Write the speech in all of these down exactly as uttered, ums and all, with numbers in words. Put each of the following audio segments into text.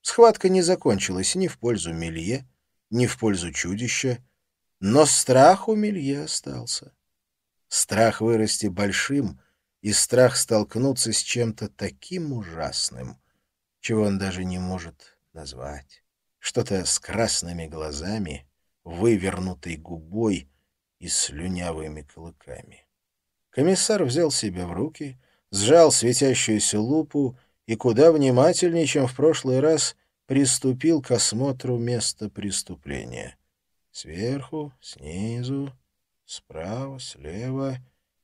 Схватка не закончилась ни в пользу Мелье, ни в пользу чудища, но страх у Мелье остался. Страх вырасти большим и страх столкнуться с чем-то таким ужасным, чего он даже не может назвать. Что-то с красными глазами, вывернутой губой и слюнявыми клыками. Комиссар взял себя в руки, сжал светящуюся лупу и куда внимательнее, чем в прошлый раз, приступил к осмотру места преступления. Сверху, снизу, справа, слева.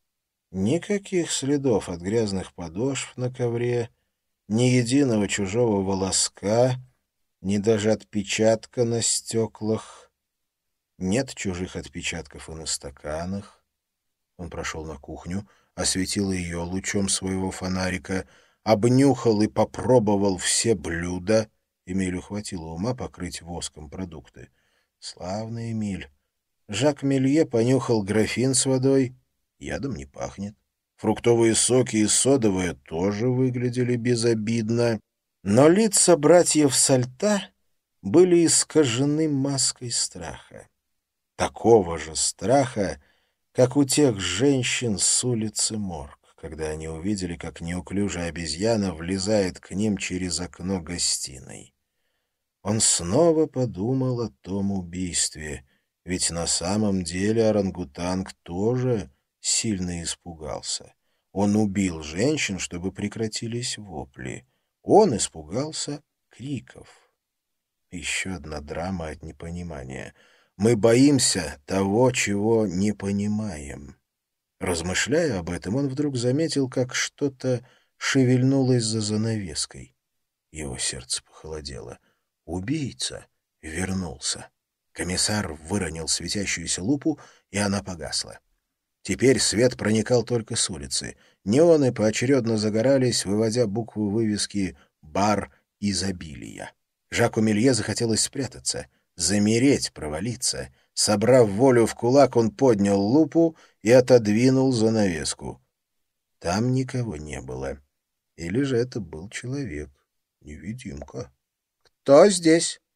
Никаких следов от грязных подошв на ковре, ни единого чужого волоска, ни даже отпечатка на стеклах. Нет чужих отпечатков и на стаканах. Он прошел на кухню, осветил ее лучом своего фонарика, обнюхал и попробовал все блюда. Эмилю хватило ума покрыть воском продукты. Славный Эмиль. Жак Мелье понюхал графин с водой. Ядом не пахнет. Фруктовые соки и содовые тоже выглядели безобидно. Но лица братьев Сальта были искажены маской страха. Такого же страха, как у тех женщин с улицы Морг, когда они увидели, как неуклюжая обезьяна влезает к ним через окно гостиной. Он снова подумал о том убийстве, ведь на самом деле орангутанг тоже сильно испугался. Он убил женщин, чтобы прекратились вопли. Он испугался криков. Еще одна драма от непонимания. Мы боимся того, чего не понимаем. Размышляя об этом, он вдруг заметил, как что-то шевельнулось за занавеской. Его сердце похолодело. Убийца вернулся. Комиссар выронил светящуюся лупу, и она погасла. Теперь свет проникал только с улицы. Неоны поочередно загорались, выводя буквы вывески «Бар изобилия». Жаку Мелье захотелось спрятаться, замереть, провалиться. Собрав волю в кулак, он поднял лупу и отодвинул занавеску. Там никого не было. Или же это был человек, невидимка. «Кто здесь?»